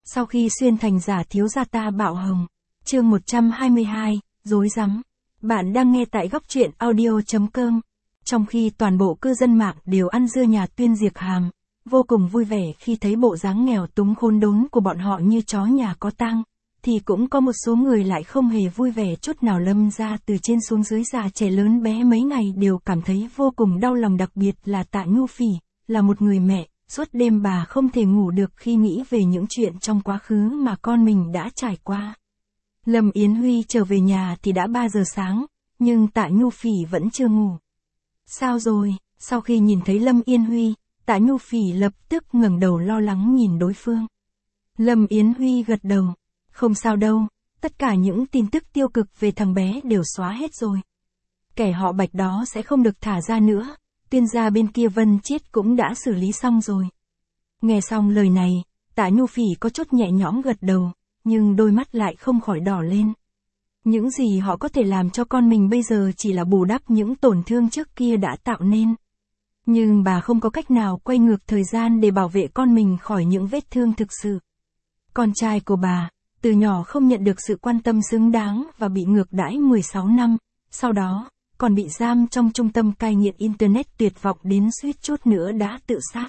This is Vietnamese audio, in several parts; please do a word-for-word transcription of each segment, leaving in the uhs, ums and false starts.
Sau khi xuyên thành giả thiếu gia ta bạo hồng. Chương một trăm hai mươi hai, rối rắm. Bạn đang nghe tại góc truyện audio chấm com. Trong khi toàn bộ cư dân mạng đều ăn dưa nhà Tuyên Diệc Hàm, vô cùng vui vẻ khi thấy bộ dáng nghèo túng khốn đốn của bọn họ như chó nhà có tang, thì cũng có một số người lại không hề vui vẻ chút nào. Lâm gia từ trên xuống dưới già trẻ lớn bé mấy ngày đều cảm thấy vô cùng đau lòng, đặc biệt là Tạ Nhu Phỉ, là một người mẹ. Suốt đêm bà không thể ngủ được khi nghĩ về những chuyện trong quá khứ mà con mình đã trải qua. Lâm Yến Huy trở về nhà thì đã ba giờ sáng, nhưng Tạ Nhu Phỉ vẫn chưa ngủ. Sao rồi? Sau khi nhìn thấy Lâm Yến Huy, Tạ Nhu Phỉ lập tức ngẩng đầu lo lắng nhìn đối phương. Lâm Yến Huy gật đầu. Không sao đâu, tất cả những tin tức tiêu cực về thằng bé đều xóa hết rồi. Kẻ họ Bạch đó sẽ không được thả ra nữa. Tuyên gia bên kia Vân Chiết cũng đã xử lý xong rồi. Nghe xong lời này, Tạ Nhu Phỉ có chút nhẹ nhõm gật đầu, nhưng đôi mắt lại không khỏi đỏ lên. Những gì họ có thể làm cho con mình bây giờ chỉ là bù đắp những tổn thương trước kia đã tạo nên. Nhưng bà không có cách nào quay ngược thời gian để bảo vệ con mình khỏi những vết thương thực sự. Con trai của bà, từ nhỏ không nhận được sự quan tâm xứng đáng và bị ngược đãi mười sáu năm, sau đó còn bị giam trong trung tâm cai nghiện Internet, tuyệt vọng đến suýt chút nữa đã tự sát.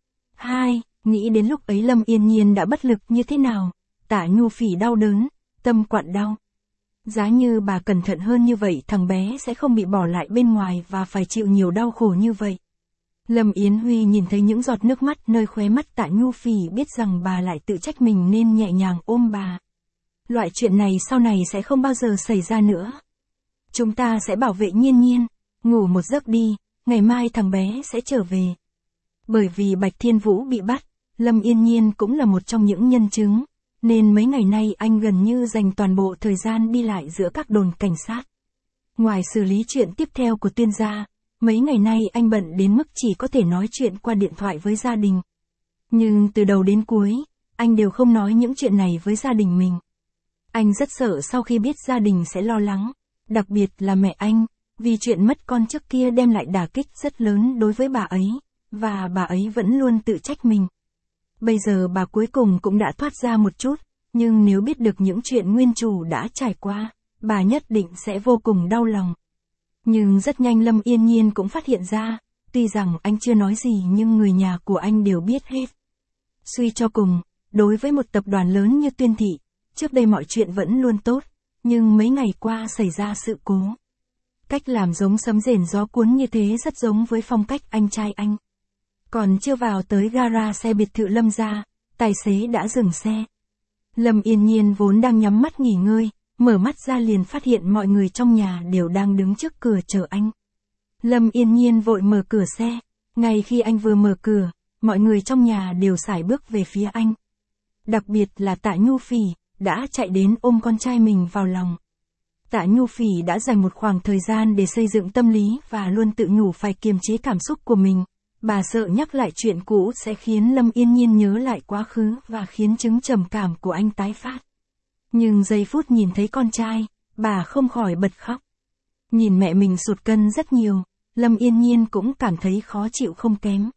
Hai, nghĩ đến lúc ấy Lâm Yên Nhiên đã bất lực như thế nào, Tạ Nhu Phỉ đau đớn, tâm quặn đau. Giá như bà cẩn thận hơn như vậy thằng bé sẽ không bị bỏ lại bên ngoài và phải chịu nhiều đau khổ như vậy. Lâm Yến Huy nhìn thấy những giọt nước mắt nơi khóe mắt Tạ Nhu Phỉ, biết rằng bà lại tự trách mình nên nhẹ nhàng ôm bà. Loại chuyện này sau này sẽ không bao giờ xảy ra nữa. Chúng ta sẽ bảo vệ Nhiên Nhiên, ngủ một giấc đi, ngày mai thằng bé sẽ trở về. Bởi vì Bạch Thiên Vũ bị bắt, Lâm Yên Nhiên cũng là một trong những nhân chứng, nên mấy ngày nay anh gần như dành toàn bộ thời gian đi lại giữa các đồn cảnh sát. Ngoài xử lý chuyện tiếp theo của Tuyên gia, mấy ngày nay anh bận đến mức chỉ có thể nói chuyện qua điện thoại với gia đình. Nhưng từ đầu đến cuối, anh đều không nói những chuyện này với gia đình mình. Anh rất sợ sau khi biết gia đình sẽ lo lắng, đặc biệt là mẹ anh, vì chuyện mất con trước kia đem lại đả kích rất lớn đối với bà ấy, và bà ấy vẫn luôn tự trách mình. Bây giờ bà cuối cùng cũng đã thoát ra một chút, nhưng nếu biết được những chuyện nguyên chủ đã trải qua, bà nhất định sẽ vô cùng đau lòng. Nhưng rất nhanh Lâm Yên Nhiên cũng phát hiện ra, tuy rằng anh chưa nói gì nhưng người nhà của anh đều biết hết. Suy cho cùng, đối với một tập đoàn lớn như Tuyên thị, trước đây mọi chuyện vẫn luôn tốt, nhưng mấy ngày qua xảy ra sự cố. Cách làm giống sấm rền gió cuốn như thế rất giống với phong cách anh trai anh. Còn chưa vào tới gara xe biệt thự Lâm gia, tài xế đã dừng xe. Lâm Yên Nhiên vốn đang nhắm mắt nghỉ ngơi, mở mắt ra liền phát hiện mọi người trong nhà đều đang đứng trước cửa chờ anh. Lâm Yên Nhiên vội mở cửa xe, ngay khi anh vừa mở cửa, mọi người trong nhà đều sải bước về phía anh. Đặc biệt là Tạ Nhu Phỉ, đã chạy đến ôm con trai mình vào lòng. Tạ Nhu Phỉ đã dành một khoảng thời gian để xây dựng tâm lý và luôn tự nhủ phải kiềm chế cảm xúc của mình. Bà sợ nhắc lại chuyện cũ sẽ khiến Lâm Yên Nhiên nhớ lại quá khứ và khiến chứng trầm cảm của anh tái phát. Nhưng giây phút nhìn thấy con trai, bà không khỏi bật khóc. Nhìn mẹ mình sụt cân rất nhiều, Lâm Yên Nhiên cũng cảm thấy khó chịu không kém.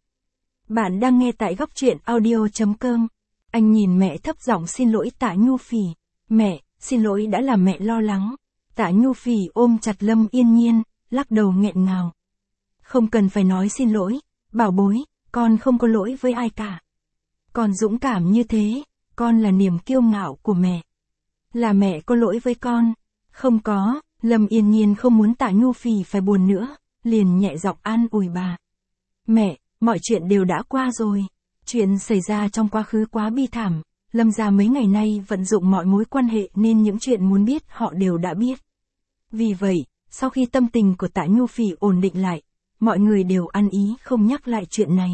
Bạn đang nghe tại góc truyện audio chấm com. Anh nhìn mẹ thấp giọng xin lỗi Tạ Nhu Phỉ. Mẹ, xin lỗi đã làm mẹ lo lắng. Tạ Nhu Phỉ ôm chặt Lâm Yên Nhiên, lắc đầu nghẹn ngào. Không cần phải nói xin lỗi, bảo bối, con không có lỗi với ai cả. Con dũng cảm như thế, con là niềm kiêu ngạo của mẹ. Là mẹ có lỗi với con. Không có, Lâm Yên Nhiên không muốn Tạ Nhu Phỉ phải buồn nữa, liền nhẹ giọng an ủi bà. Mẹ, mọi chuyện đều đã qua rồi. Chuyện xảy ra trong quá khứ quá bi thảm, Lâm gia mấy ngày nay vận dụng mọi mối quan hệ nên những chuyện muốn biết họ đều đã biết. Vì vậy, sau khi tâm tình của Tạ Nhu Phỉ ổn định lại, mọi người đều ăn ý không nhắc lại chuyện này.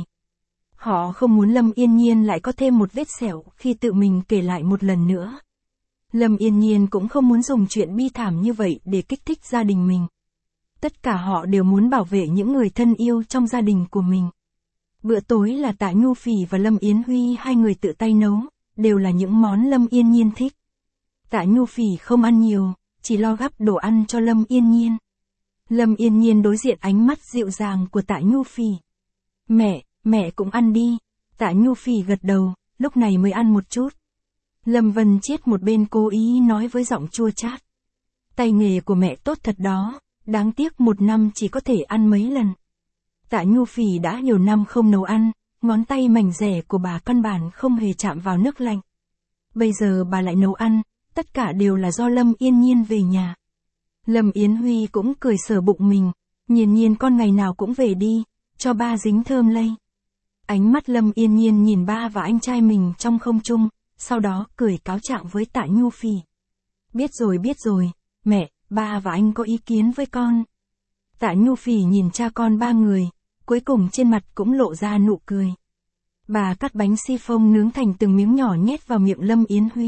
Họ không muốn Lâm Yên Nhiên lại có thêm một vết sẹo khi tự mình kể lại một lần nữa. Lâm Yên Nhiên cũng không muốn dùng chuyện bi thảm như vậy để kích thích gia đình mình. Tất cả họ đều muốn bảo vệ những người thân yêu trong gia đình của mình. Bữa tối là Tạ Nhu Phỉ và Lâm Yến Huy hai người tự tay nấu, đều là những món Lâm Yên Nhiên thích. Tạ Nhu Phỉ không ăn nhiều, chỉ lo gắp đồ ăn cho Lâm Yên Nhiên. Lâm Yên Nhiên đối diện ánh mắt dịu dàng của Tạ Nhu Phỉ. Mẹ, mẹ cũng ăn đi. Tạ Nhu Phỉ gật đầu, lúc này mới ăn một chút. Lâm Vân Chiết một bên cố ý nói với giọng chua chát. Tay nghề của mẹ tốt thật đó, đáng tiếc một năm chỉ có thể ăn mấy lần. Tạ Nhu Phỉ đã nhiều năm không nấu ăn, ngón tay mảnh dẻ của bà căn bản không hề chạm vào nước lạnh. Bây giờ bà lại nấu ăn, tất cả đều là do Lâm Yên Nhiên về nhà. Lâm Yến Huy cũng cười sờ bụng mình, Nhiên Nhiên con ngày nào cũng về đi, cho ba dính thơm lây. Ánh mắt Lâm Yên Nhiên nhìn ba và anh trai mình trong không trung, sau đó cười cáo trạng với Tạ Nhu Phỉ. Biết rồi biết rồi, mẹ, ba và anh có ý kiến với con. Tạ Nhu Phỉ nhìn cha con ba người, cuối cùng trên mặt cũng lộ ra nụ cười. Bà cắt bánh xi phông nướng thành từng miếng nhỏ nhét vào miệng Lâm Yến Huy.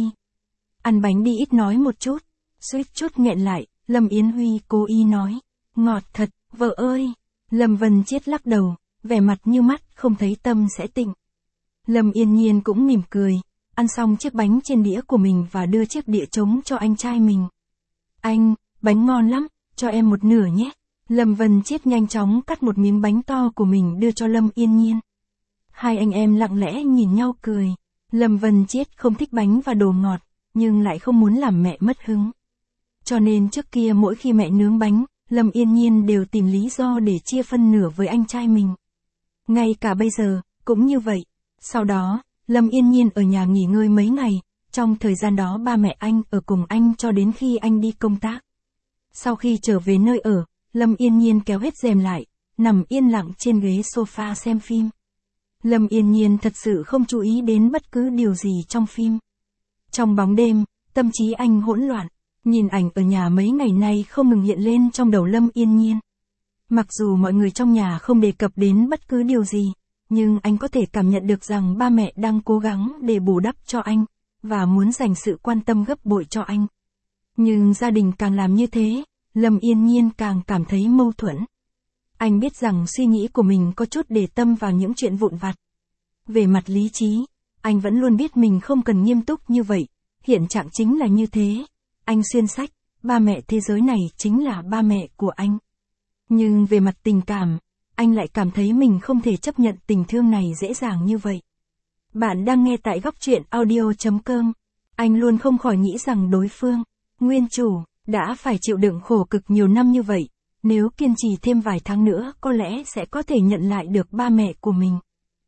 Ăn bánh đi ít nói một chút, suýt chút nghẹn lại, Lâm Yến Huy cố ý nói. Ngọt thật, vợ ơi. Lâm Vân Chiết lắc đầu, vẻ mặt như mắt không thấy tâm sẽ tịnh. Lâm Yên Nhiên cũng mỉm cười, ăn xong chiếc bánh trên đĩa của mình và đưa chiếc đĩa trống cho anh trai mình. Anh, bánh ngon lắm, cho em một nửa nhé. Lâm Vân Chiết nhanh chóng cắt một miếng bánh to của mình đưa cho Lâm Yên Nhiên. Hai anh em lặng lẽ nhìn nhau cười. Lâm Vân Chiết không thích bánh và đồ ngọt, nhưng lại không muốn làm mẹ mất hứng. Cho nên trước kia mỗi khi mẹ nướng bánh, Lâm Yên Nhiên đều tìm lý do để chia phân nửa với anh trai mình. Ngay cả bây giờ, cũng như vậy. Sau đó, Lâm Yên Nhiên ở nhà nghỉ ngơi mấy ngày, trong thời gian đó ba mẹ anh ở cùng anh cho đến khi anh đi công tác. Sau khi trở về nơi ở, Lâm Yên Nhiên kéo hết rèm lại, nằm yên lặng trên ghế sofa xem phim. Lâm Yên Nhiên thật sự không chú ý đến bất cứ điều gì trong phim. Trong bóng đêm, tâm trí anh hỗn loạn, nhìn ảnh ở nhà mấy ngày nay không ngừng hiện lên trong đầu Lâm Yên Nhiên. Mặc dù mọi người trong nhà không đề cập đến bất cứ điều gì, nhưng anh có thể cảm nhận được rằng ba mẹ đang cố gắng để bù đắp cho anh, và muốn dành sự quan tâm gấp bội cho anh. Nhưng gia đình càng làm như thế, Lâm Yên Nhiên càng cảm thấy mâu thuẫn. Anh biết rằng suy nghĩ của mình có chút để tâm vào những chuyện vụn vặt. Về mặt lý trí, anh vẫn luôn biết mình không cần nghiêm túc như vậy, hiện trạng chính là như thế. Anh xuyên sách, ba mẹ thế giới này chính là ba mẹ của anh. Nhưng về mặt tình cảm, anh lại cảm thấy mình không thể chấp nhận tình thương này dễ dàng như vậy. Bạn đang nghe tại góc truyện audio chấm com. Anh luôn không khỏi nghĩ rằng đối phương, nguyên chủ, đã phải chịu đựng khổ cực nhiều năm như vậy. Nếu kiên trì thêm vài tháng nữa có lẽ sẽ có thể nhận lại được ba mẹ của mình.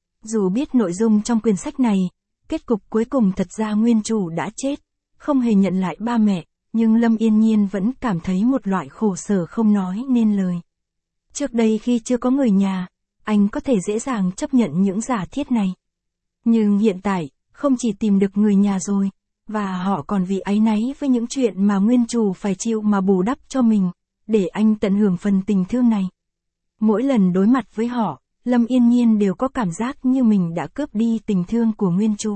Dù biết nội dung trong quyển sách này, kết cục cuối cùng thật ra nguyên chủ đã chết, không hề nhận lại ba mẹ, nhưng Lâm Yên Nhiên vẫn cảm thấy một loại khổ sở không nói nên lời. Trước đây khi chưa có người nhà, anh có thể dễ dàng chấp nhận những giả thiết này. Nhưng hiện tại, không chỉ tìm được người nhà rồi, và họ còn vì áy náy với những chuyện mà nguyên chủ phải chịu mà bù đắp cho mình, để anh tận hưởng phần tình thương này. Mỗi lần đối mặt với họ, Lâm Yên Nhiên đều có cảm giác như mình đã cướp đi tình thương của nguyên chủ.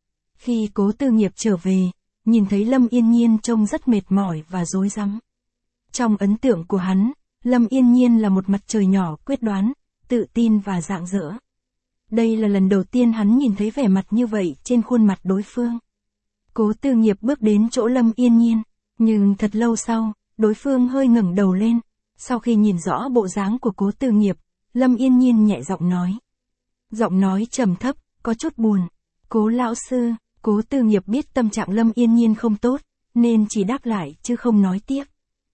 Khi Cố Tư Nghiệp trở về, nhìn thấy Lâm Yên Nhiên trông rất mệt mỏi và rối rắm. Trong ấn tượng của hắn, Lâm Yên Nhiên là một mặt trời nhỏ quyết đoán, tự tin và rạng rỡ. Đây là lần đầu tiên hắn nhìn thấy vẻ mặt như vậy trên khuôn mặt đối phương. Cố Tư Nghiệp bước đến chỗ Lâm Yên Nhiên, nhưng thật lâu sau, đối phương hơi ngẩng đầu lên. Sau khi nhìn rõ bộ dáng của Cố Tư Nghiệp, Lâm Yên Nhiên nhẹ giọng nói. Giọng nói trầm thấp, có chút buồn. Cố lão sư. Cố Tư Nghiệp biết tâm trạng Lâm Yên Nhiên không tốt, nên chỉ đáp lại chứ không nói tiếp.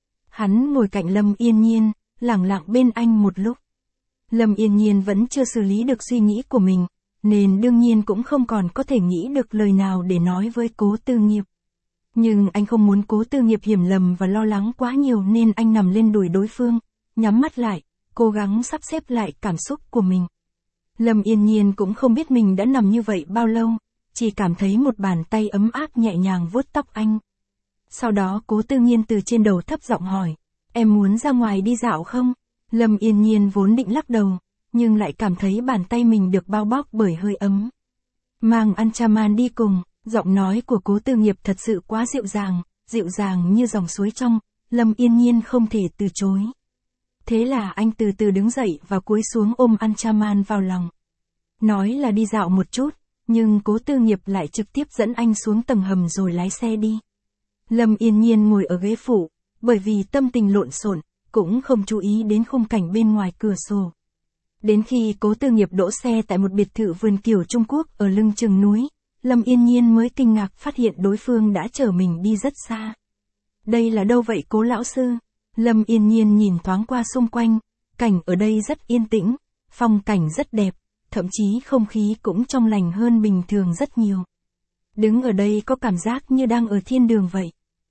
Hắn ngồi cạnh Lâm Yên Nhiên, lặng lặng bên anh một lúc. Lâm Yên Nhiên vẫn chưa xử lý được suy nghĩ của mình, nên đương nhiên cũng không còn có thể nghĩ được lời nào để nói với Cố Tư Nghiệp. Nhưng anh không muốn Cố Tư Nghiệp hiểu lầm và lo lắng quá nhiều nên anh nằm lên đùi đối phương, nhắm mắt lại, cố gắng sắp xếp lại cảm xúc của mình. Lâm Yên Nhiên cũng không biết mình đã nằm như vậy bao lâu, chỉ cảm thấy một bàn tay ấm áp nhẹ nhàng vuốt tóc anh. Sau đó Cố Tư Nhiên từ trên đầu thấp giọng hỏi, em muốn ra ngoài đi dạo không? Lâm Yên Nhiên vốn định lắc đầu, nhưng lại cảm thấy bàn tay mình được bao bọc bởi hơi ấm. Mang Anchaman đi cùng, giọng nói của Cố Tư Nghiệp thật sự quá dịu dàng, dịu dàng như dòng suối trong, Lâm Yên Nhiên không thể từ chối. Thế là anh từ từ đứng dậy và cúi xuống ôm Anchaman vào lòng. Nói là đi dạo một chút, nhưng Cố Tư Nghiệp lại trực tiếp dẫn anh xuống tầng hầm rồi lái xe đi. Lâm Yên Nhiên ngồi ở ghế phụ, bởi vì tâm tình lộn xộn, cũng không chú ý đến khung cảnh bên ngoài cửa sổ. Đến khi Cố Tư Nghiệp đỗ xe tại một biệt thự vườn kiều Trung Quốc ở lưng chừng núi, Lâm Yên Nhiên mới kinh ngạc phát hiện đối phương đã chở mình đi rất xa. Đây là đâu vậy Cố lão sư? Lâm Yên Nhiên nhìn thoáng qua xung quanh, cảnh ở đây rất yên tĩnh, phong cảnh rất đẹp, thậm chí không khí cũng trong lành hơn bình thường rất nhiều. Đứng ở đây có cảm giác như đang ở thiên đường vậy.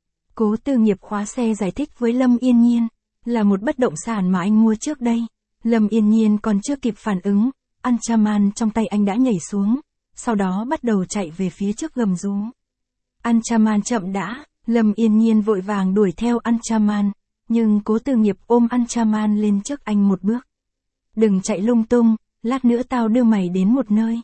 Cố Tư Nghiệp khóa xe giải thích với Lâm Yên Nhiên, là một bất động sản mà anh mua trước đây. Lâm Yên Nhiên còn chưa kịp phản ứng, Anchaman trong tay anh đã nhảy xuống, sau đó bắt đầu chạy về phía trước gầm rú. Anchaman chậm đã, Lâm Yên Nhiên vội vàng đuổi theo Anchaman, nhưng Cố Tư Nghiệp ôm Anchaman lên trước anh một bước. Đừng chạy lung tung, lát nữa tao đưa mày đến một nơi.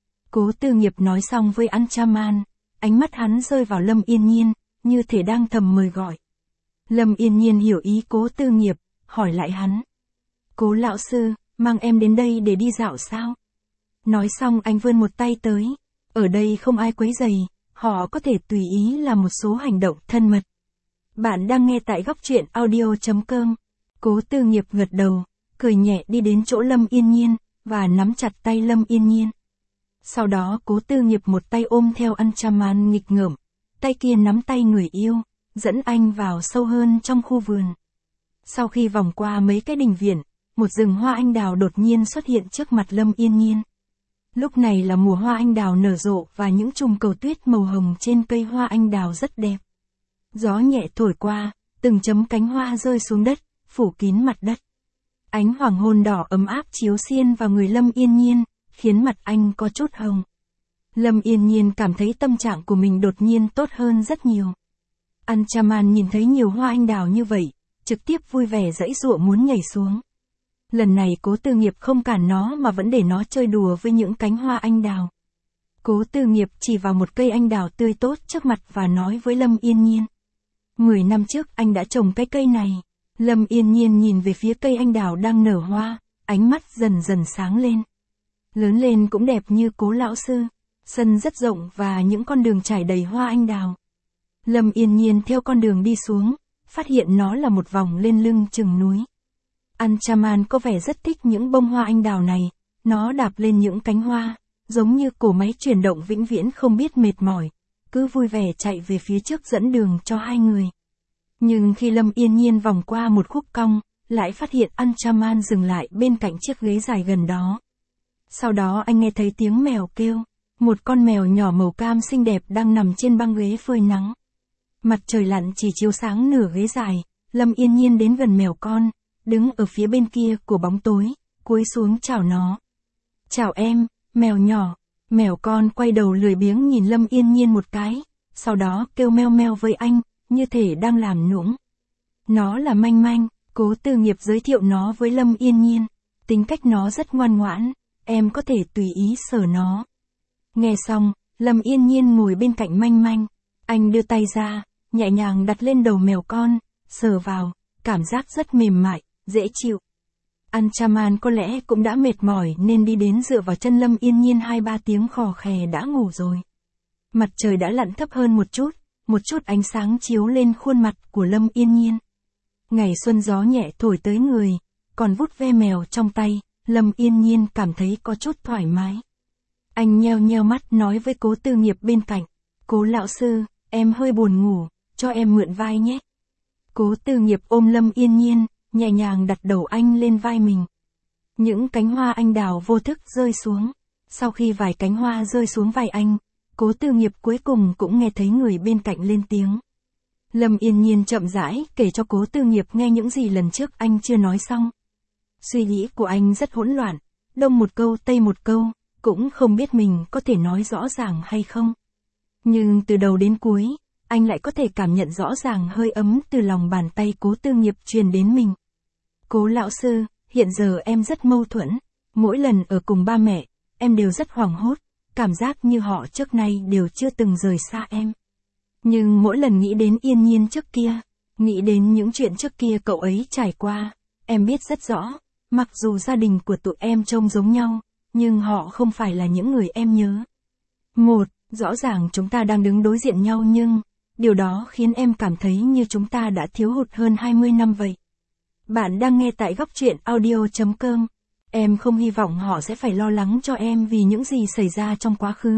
Cố Tư Nghiệp nói xong với Anchaman, ánh mắt hắn rơi vào Lâm Yên Nhiên, như thể đang thầm mời gọi. Lâm Yên Nhiên hiểu ý Cố Tư Nghiệp, hỏi lại hắn. Cố lão sư, mang em đến đây để đi dạo sao? Nói xong anh vươn một tay tới. Ở đây không ai quấy rầy, họ có thể tùy ý làm một số hành động thân mật. Bạn đang nghe tại góc truyện audio chấm com. Cố Tư Nghiệp gật đầu, cười nhẹ đi đến chỗ Lâm Yên Nhiên, và nắm chặt tay Lâm Yên Nhiên. Sau đó Cố Tư Nghiệp một tay ôm theo Anchaman nghịch ngợm, tay kia nắm tay người yêu, dẫn anh vào sâu hơn trong khu vườn. Sau khi vòng qua mấy cái đình viện, một rừng hoa anh đào đột nhiên xuất hiện trước mặt Lâm Yên Nhiên. Lúc này là mùa hoa anh đào nở rộ và những chùm cầu tuyết màu hồng trên cây hoa anh đào rất đẹp. Gió nhẹ thổi qua, từng chấm cánh hoa rơi xuống đất, phủ kín mặt đất. Ánh hoàng hôn đỏ ấm áp chiếu xiên vào người Lâm Yên Nhiên, khiến mặt anh có chút hồng. Lâm Yên Nhiên cảm thấy tâm trạng của mình đột nhiên tốt hơn rất nhiều. Anchaman nhìn thấy nhiều hoa anh đào như vậy, trực tiếp vui vẻ giãy giụa muốn nhảy xuống. Lần này Cố Tư Nghiệp không cản nó mà vẫn để nó chơi đùa với những cánh hoa anh đào. Cố Tư Nghiệp chỉ vào một cây anh đào tươi tốt trước mặt và nói với Lâm Yên Nhiên. Mười năm trước anh đã trồng cái cây này. Lâm Yên Nhiên nhìn về phía cây anh đào đang nở hoa, ánh mắt dần dần sáng lên. Lớn lên cũng đẹp như Cố lão sư. Sân rất rộng và những con đường trải đầy hoa anh đào. Lâm Yên Nhiên theo con đường đi xuống, phát hiện nó là một vòng lên lưng chừng núi. Anchaman có vẻ rất thích những bông hoa anh đào này, nó đạp lên những cánh hoa, giống như cổ máy chuyển động vĩnh viễn không biết mệt mỏi, cứ vui vẻ chạy về phía trước dẫn đường cho hai người. Nhưng khi Lâm Yên Nhiên vòng qua một khúc cong, lại phát hiện Anchaman dừng lại bên cạnh chiếc ghế dài gần đó. Sau đó anh nghe thấy tiếng mèo kêu, một con mèo nhỏ màu cam xinh đẹp đang nằm trên băng ghế phơi nắng. Mặt trời lặn chỉ chiếu sáng nửa ghế dài, Lâm Yên Nhiên đến gần mèo con, đứng ở phía bên kia của bóng tối, cúi xuống chào nó. Chào em, mèo nhỏ. Mèo con quay đầu lười biếng nhìn Lâm Yên Nhiên một cái, sau đó kêu meo meo với anh, như thể đang làm nũng. Nó là Manh Manh, Cố Tư Nghiệp giới thiệu nó với Lâm Yên Nhiên. Tính cách nó rất ngoan ngoãn, em có thể tùy ý sờ nó. Nghe xong, Lâm Yên Nhiên ngồi bên cạnh Manh Manh. Anh đưa tay ra, nhẹ nhàng đặt lên đầu mèo con, sờ vào, cảm giác rất mềm mại, dễ chịu. Anchaman có lẽ cũng đã mệt mỏi nên đi đến dựa vào chân Lâm Yên Nhiên hai ba tiếng khò khè đã ngủ rồi. Mặt trời đã lặn thấp hơn một chút, một chút ánh sáng chiếu lên khuôn mặt của Lâm Yên Nhiên. Ngày xuân gió nhẹ thổi tới người, còn vuốt ve mèo trong tay, Lâm Yên Nhiên cảm thấy có chút thoải mái. Anh nheo nheo mắt nói với Cố Tư Nghiệp bên cạnh, Cố lão sư, em hơi buồn ngủ, cho em mượn vai nhé. Cố Tư Nghiệp ôm Lâm Yên Nhiên, nhẹ nhàng đặt đầu anh lên vai mình. Những cánh hoa anh đào vô thức rơi xuống. Sau khi vài cánh hoa rơi xuống vai anh, Cố Tư Nghiệp cuối cùng cũng nghe thấy người bên cạnh lên tiếng. Lâm Yên Nhiên chậm rãi kể cho Cố Tư Nghiệp nghe những gì lần trước anh chưa nói xong. Suy nghĩ của anh rất hỗn loạn, đông một câu tây một câu, cũng không biết mình có thể nói rõ ràng hay không. Nhưng từ đầu đến cuối, anh lại có thể cảm nhận rõ ràng hơi ấm từ lòng bàn tay Cố Tư Nghiệp truyền đến mình. Cố lão sư, hiện giờ em rất mâu thuẫn. Mỗi lần ở cùng ba mẹ, em đều rất hoảng hốt, cảm giác như họ trước nay đều chưa từng rời xa em. Nhưng mỗi lần nghĩ đến Yên Nhiên trước kia, nghĩ đến những chuyện trước kia cậu ấy trải qua, em biết rất rõ, mặc dù gia đình của tụi em trông giống nhau, nhưng họ không phải là những người em nhớ. Một, rõ ràng chúng ta đang đứng đối diện nhau nhưng, điều đó khiến em cảm thấy như chúng ta đã thiếu hụt hơn hai mươi năm vậy. Bạn đang nghe tại góc truyện audio chấm com. Em không hy vọng họ sẽ phải lo lắng cho em vì những gì xảy ra trong quá khứ,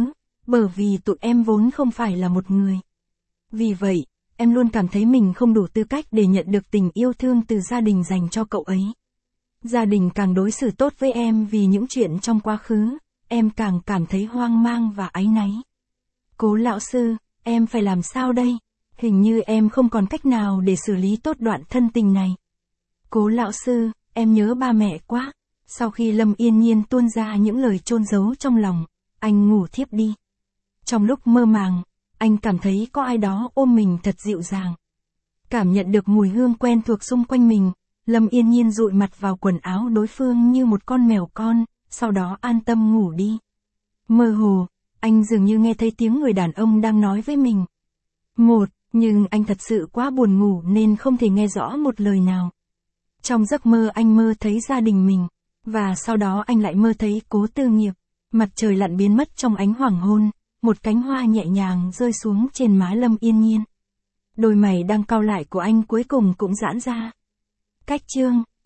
Bởi vì tụi em vốn không phải là một người. Vì vậy, em luôn cảm thấy mình không đủ tư cách để nhận được tình yêu thương từ gia đình dành cho cậu ấy. Gia đình càng đối xử tốt với em vì những chuyện trong quá khứ, em càng cảm thấy hoang mang và áy náy. Cố lão sư, em phải làm sao đây? Hình như em không còn cách nào để xử lý tốt đoạn thân tình này. Cố lão sư, em nhớ ba mẹ quá. Sau khi Lâm Yên Nhiên tuôn ra những lời chôn giấu trong lòng, anh ngủ thiếp đi. Trong lúc mơ màng, anh cảm thấy có ai đó ôm mình thật dịu dàng. Cảm nhận được mùi hương quen thuộc xung quanh mình, Lâm Yên Nhiên dụi mặt vào quần áo đối phương như một con mèo con, sau đó an tâm ngủ đi. Mơ hồ, anh dường như nghe thấy tiếng người đàn ông đang nói với mình. Một, nhưng anh thật sự quá buồn ngủ nên không thể nghe rõ một lời nào. Trong giấc mơ anh mơ thấy gia đình mình, và sau đó anh lại mơ thấy Cố Tư Nghiệp. Mặt trời lặn biến mất trong ánh hoàng hôn, một cánh hoa nhẹ nhàng rơi xuống trên má Lâm Yên Nhiên. Đôi mày đang cau lại của anh cuối cùng cũng giãn ra. Cách chương